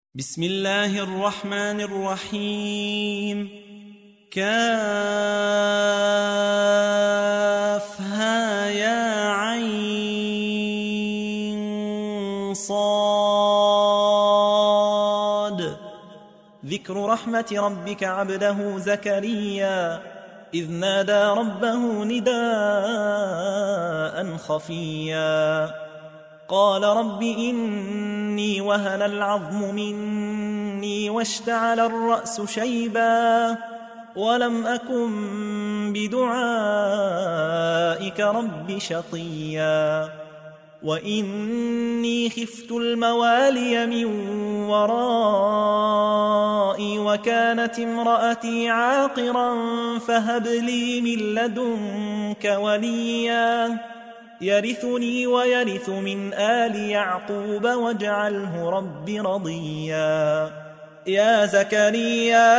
بسم الله الرحمن الرحيم. كافها يا عين صاد. ذكر رحمة ربك عبده زكريا إذ نادى ربه نداء خفيا قال رب إني وهن العظم مني واشتعل الرأس شيبا ولم أكن بدعائك رب شقيا وإني خفت الموالي من ورائي وكانت امرأتي عاقرا فهب لي من لدنك وليا يرثني ويرث من آل يعقوب واجعله رب رضيا. يا زكريا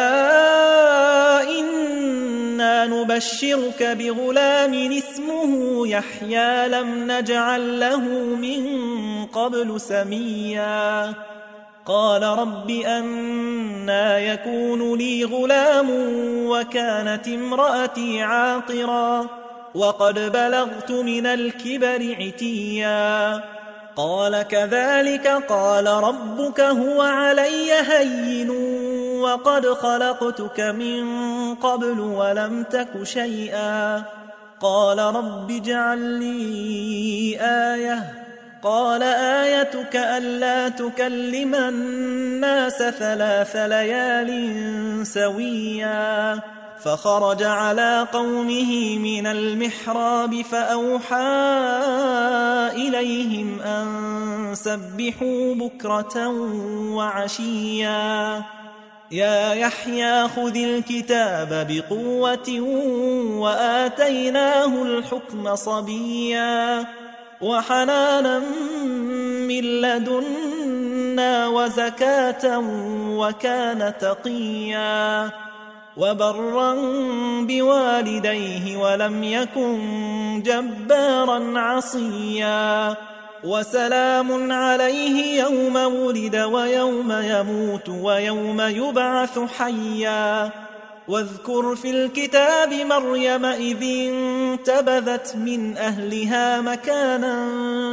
إنا نبشرك بغلام اسمه يحيى لم نجعل له من قبل سميا قال رب أنى يكون لي غلام وكانت امرأتي عاقرا وقد بلغت من الكبر عتيا قال كذلك قال ربك هو علي هين وقد خلقتك من قبل ولم تك شيئا قال رب اجعل لي آية قال آيتك ألا تكلم الناس 3 ليال سويا فخرج على قومه من المحراب فأوحى إليهم أن سبحوا بكرة وعشيا يا يحيى خذ الكتاب بقوة وآتيناه الحكم صبيا وحنانا من لدنا وزكاة وكان تقيا وبرا بوالديه ولم يكن جبارا عصيا وسلام عليه يوم ولد ويوم يموت ويوم يبعث حيا واذكر في الكتاب مريم إذ انتبذت من أهلها مكانا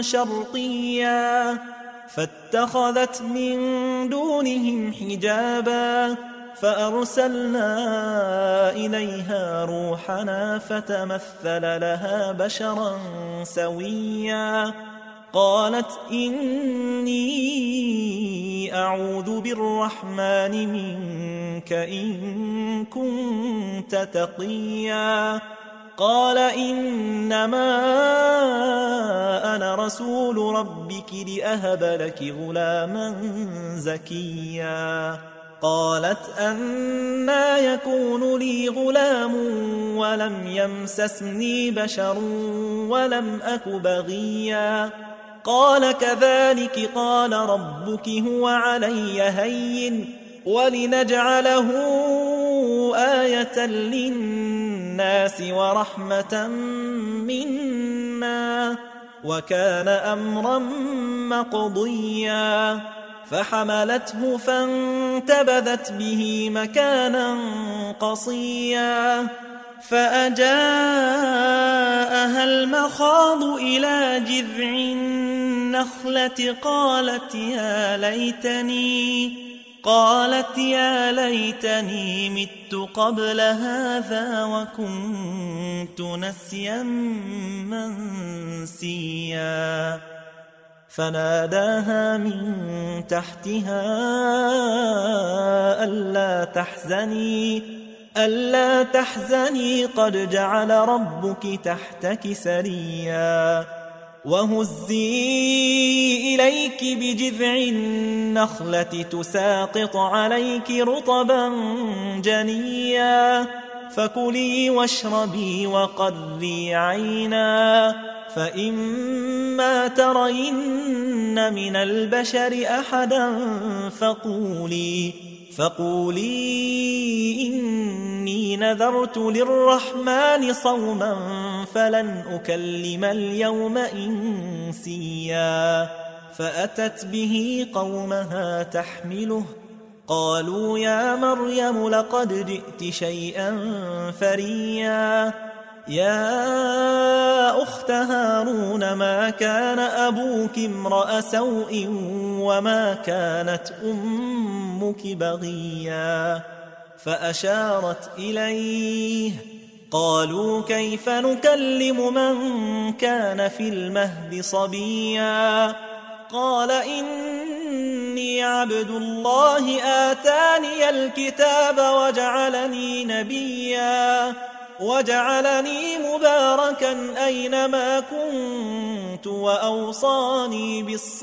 شرقيا فاتخذت من دونهم حجابا فأرسلنا إليها روحنا فتمثل لها بشرا سويا قالت إني أعوذ بالرحمن منك إن كنت تقيا قال إنما أنا رسول ربك لأهب لك غلاما زكيا قالت أنى يكون لي غلام ولم يمسسني بشر ولم أك بغيا قال كذلك قال ربك هو علي هين ولنجعله آية للناس ورحمة منا وكان أمرا مقضيا فحملته فانتبذت به مكانا قصيا فأجاءها المخاض إلى جذع النخلة قالت يا ليتني مت قبل هذا وكنت نسيا منسيا فناداها من تحتها ألا تحزني قد جعل ربك تحتك سريا وهزي إليك بجذع النخلة تساقط عليك رطبا جنيا فكلي واشربي وقري عينا فإما ترين من البشر أحدا فقولي إني نذرت للرحمن صوما فلن أكلم اليوم إنسيا فأتت به قومها تحمله قالوا يا مريم لقد جئت شيئا فريا يا أخت هارون ما كان أبوك امرأ سوء وما كانت أمك بغيا فأشارت إليه قالوا كيف نكلم من كان في المهد صبيا قال إني عبد الله آتاني الكتاب وجعلني مباركا أينما كنت وأوصاني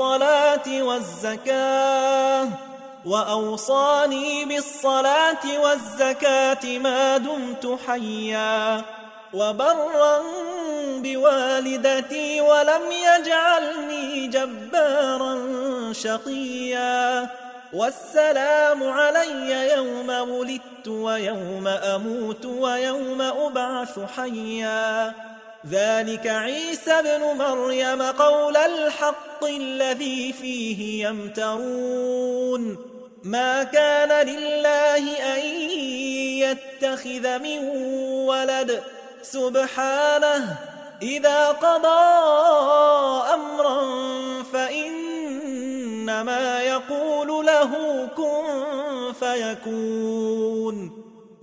بالصلاة والزكاة ما دمت حيا وبرا بوالدتي ولم يجعلني جبارا شقيا والسلام علي يوم ولدت ويوم أموت ويوم أبعث حيا ذلك عيسى ابن مريم قول الحق الذي فيه يمترون ما كان لله أن يتخذ من ولد سبحانه إذا قضى أمرا فإنما يقول له كن فيكون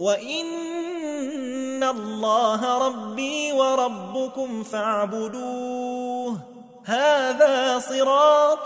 وإن الله ربي وربكم فاعبدوه هذا صراط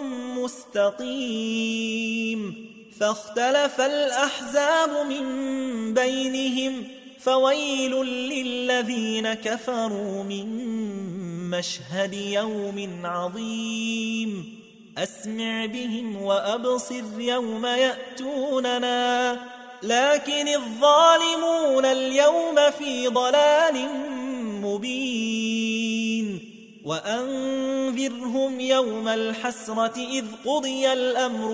مستقيم فاختلف الأحزاب من بينهم فويل للذين كفروا من مشهد يوم عظيم أسمع بهم وأبصر يوم يأتوننا لكن الظالمون اليوم في ضلال مبين وأنذرهم يوم الحسرة إذ قضي الأمر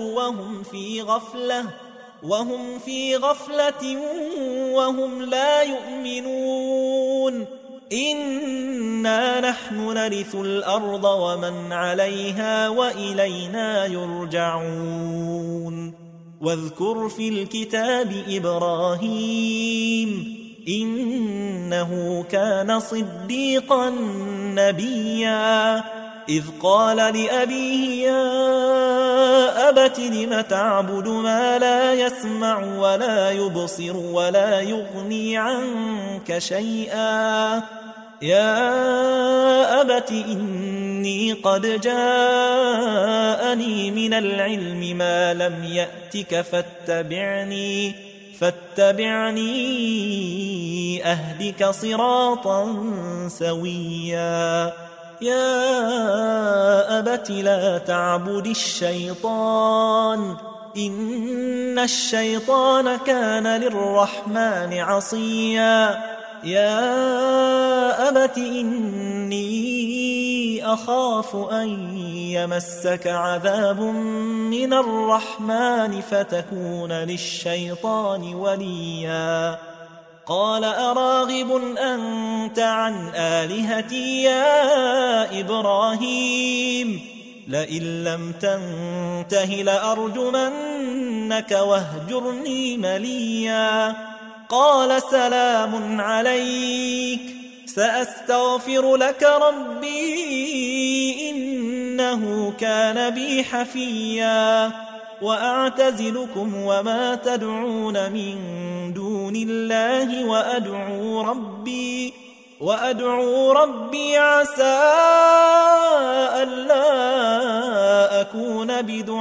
وهم في غفلة وهم لا يؤمنون إنا نحن نرث الأرض ومن عليها وإلينا يرجعون واذكر في الكتاب إبراهيم إنه كان صديقا نبيا إذ قال لأبيه يا أبت لم تعبد ما لا يسمع ولا يبصر ولا يغني عنك شيئا يا أبت إني قد جاءني من العلم ما لم يأتك فاتبعني أهدك صراطا سويا يا أبت لا تعبد الشيطان إن الشيطان كان للرحمن عصيا يا أبت إني أخاف أن يمسك عذاب من الرحمن فتكون للشيطان وليا قال أراغب أنت عن آلهتي يا إبراهيم لئن لم تنته لأرجمنك واهجرني مليا قال سلام عليك سأستغفر لك ربي إنه كان بي حفيا وأعتزلكم وما تدعون من دون الله وأدعو ربي عسى ألا أكون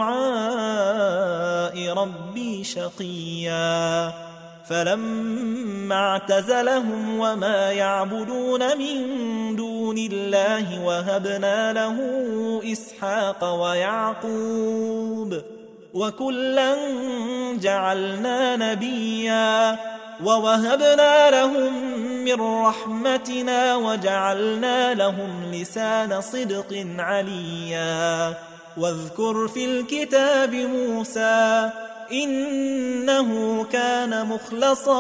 بدعاء ربي شقيا فلما اعتزلهم وما يعبدون من دون الله وهبنا له إسحاق ويعقوب وكلا جعلنا نبيا ووهبنا لهم من رحمتنا وجعلنا لهم لسان صدق عليا واذكر في الكتاب موسى إنه كان مخلصا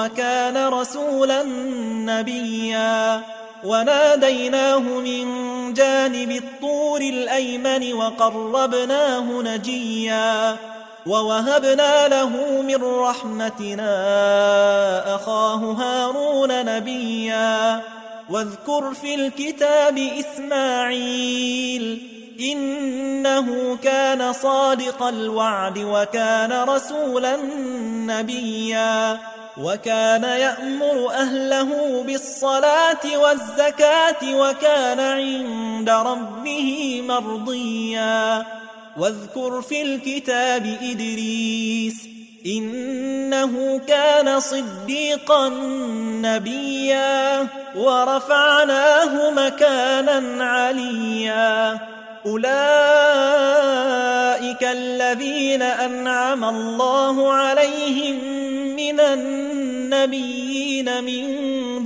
وكان رسولا نبيا وناديناه من جانب الطور الأيمن وقربناه نجيا ووهبنا له من رحمتنا أخاه هارون نبيا واذكر في الكتاب إسماعيل إنه كان صادق الوعد وكان رسولا نبيا وكان يأمر أهله بالصلاة والزكاة وكان عند ربه مرضيا واذكر في الكتاب إدريس إنه كان صديقا نبيا ورفعناه مكانا عليا أولئك الذين أنعم الله عليهم من النبيين من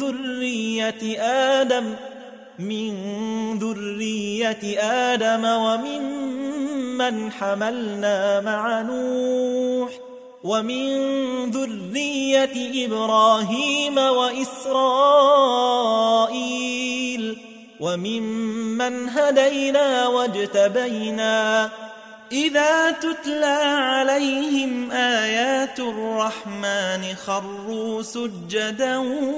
ذرية آدم وممن حملنا مع نوح ومن ذرية إبراهيم وإسرائيل وممن هدينا واجتبينا إذا تتلى عليهم آيات الرحمن خروا سجدا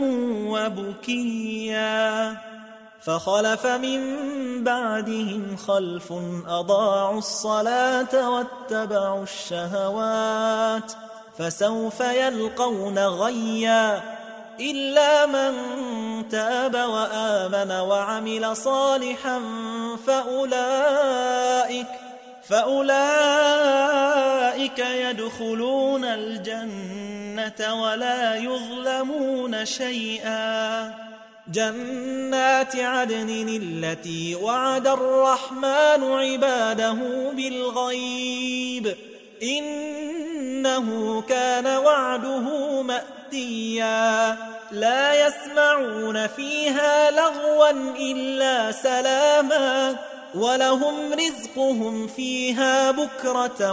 وبكيا فخلف من بعدهم خلف أضاعوا الصلاة واتبعوا الشهوات فسوف يلقون غيا إلا من تاب وآمن وعمل صالحا فأولئك يدخلون الجنة ولا يظلمون شيئا جنات عدن التي وعد الرحمن عباده بالغيب إنه كان وعده مأتيا لا يسمعون فيها لغوا إلا سلاما ولهم رزقهم فيها بكرة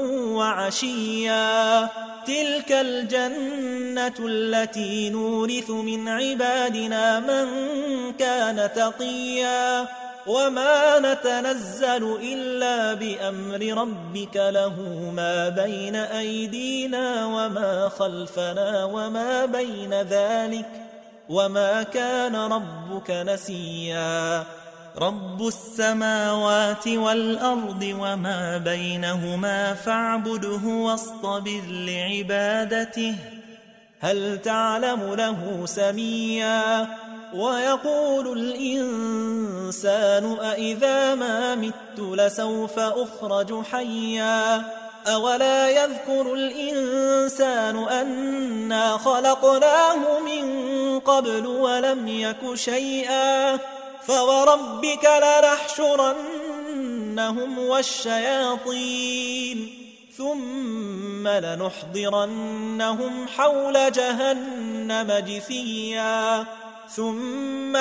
وعشيا تلك الجنة التي نورث من عبادنا من كان تقيا وما نتنزل إلا بأمر ربك له ما بين أيدينا وما خلفنا وما بين ذلك وما كان ربك نسيا رب السماوات والأرض وما بينهما فاعبده واصطبر لعبادته هل تعلم له سميا ويقول الإنسان أإذا ما مت لسوف أخرج حيا أولا يذكر الإنسان أنا خلقناه من قبل ولم يك شيئا فوربك لنحشرنهم والشياطين ثم لنحضرنهم حول جهنم جثيا ثم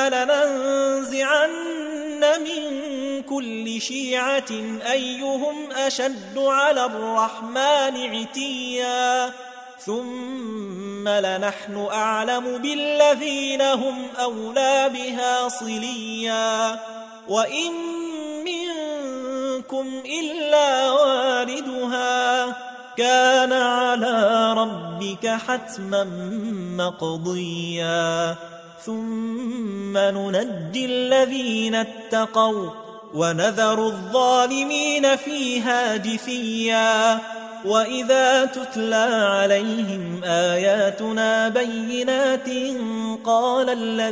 لننزعن من كل شيعة أيهم أشد على الرحمن عتيا ثم لنحن أعلم بالذين هم أولى بها صليا وإن منكم إلا واردها كان على ربك حتما مقضيا ثم ننجي الذين اتقوا ونذر الظالمين فيها جثيا وإذا تتلى عليهم آياتنا بينات قال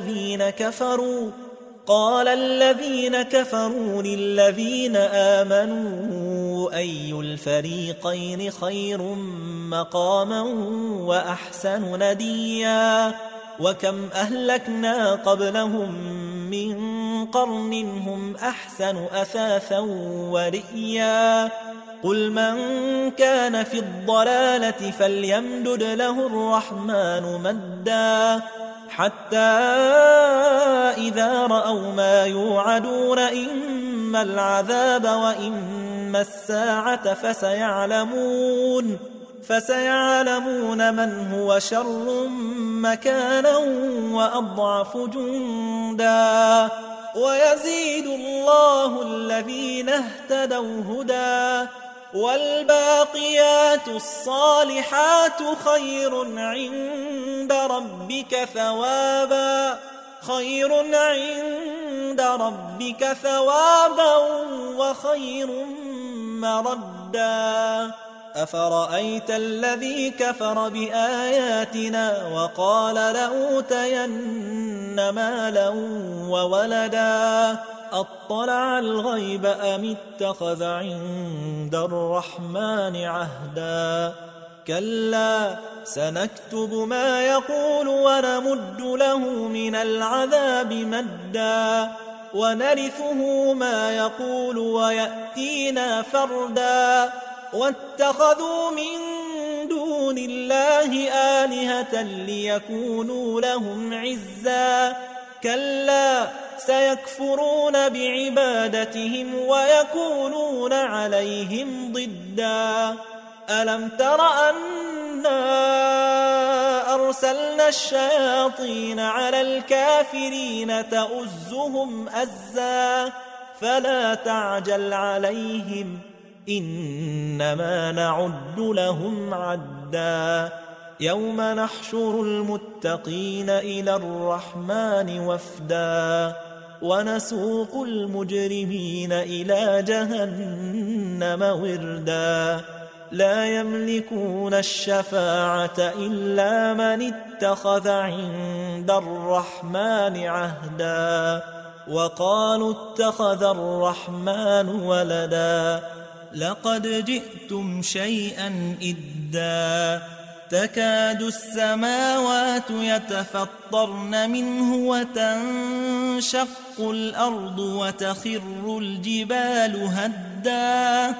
الذين كفروا للذين آمنوا أي الفريقين خير مقاما وأحسن نديا وكم أهلكنا قبلهم من قرن هم أحسن أثاثا ورئيا قل من كان في الضلالة فليمدد له الرحمن مدا حتى إذا رأوا ما يوعدون إما العذاب وإما الساعة فسيعلمون من هو شر مكانا وأضعف جندا ويزيد الله الذين اهتدوا هدى والباقيات الصالحات خير عند ربك ثوابا وخير مردا أفرأيت الذي كفر بآياتنا وقال لأوتين مالا وولدا أطلع الغيب أم اتخذ عند الرحمن عهدا كلا سنكتب ما يقول ونمد له من العذاب مدا ونرثه ما يقول ويأتينا فردا واتخذوا من دون الله آلهة ليكونوا لهم عزا كلا سيكفرون بعبادتهم ويكونون عليهم ضدا ألم تر أنا أرسلنا الشياطين على الكافرين تؤزهم أزا فلا تعجل عليهم إنما نعد لهم عدا يوم نحشر المتقين إلى الرحمن وفدا ونسوق المجرمين إلى جهنم وردا لا يملكون الشفاعة إلا من اتخذ عند الرحمن عهدا وقالوا اتخذ الرحمن ولدا لقد جئتم شيئا إدا تكاد السماوات يتفطرن منه وتنشق الأرض وتخر الجبال هدا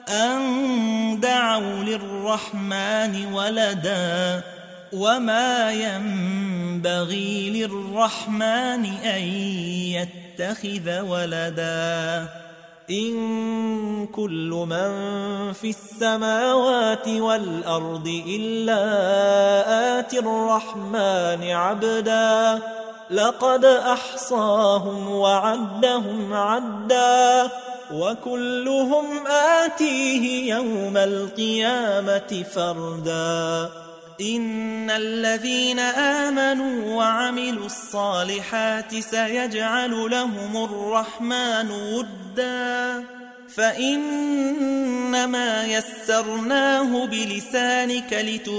أن دعوا للرحمن ولدا وما ينبغي للرحمن أن يتخذ ولدا إن كل من في السماوات والأرض إلا آتي الرحمن عبدا لقد أحصاهم وعدهم عدا وكلهم آتيه يوم القيامة فردا إن الذين آمنوا وعملوا الصالحات سيجعل لهم الرحمن ودا فإنما يسرناه بلسانك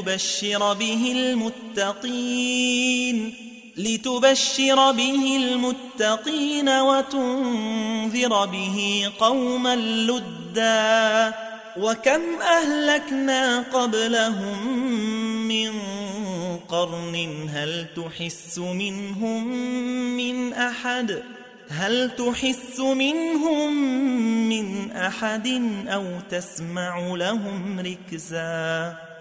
لتبشر به المتقين وتنذر به قوما لدا وكم أهلكنا قبلهم من قرن هل تحس منهم من أحد أو تسمع لهم ركزا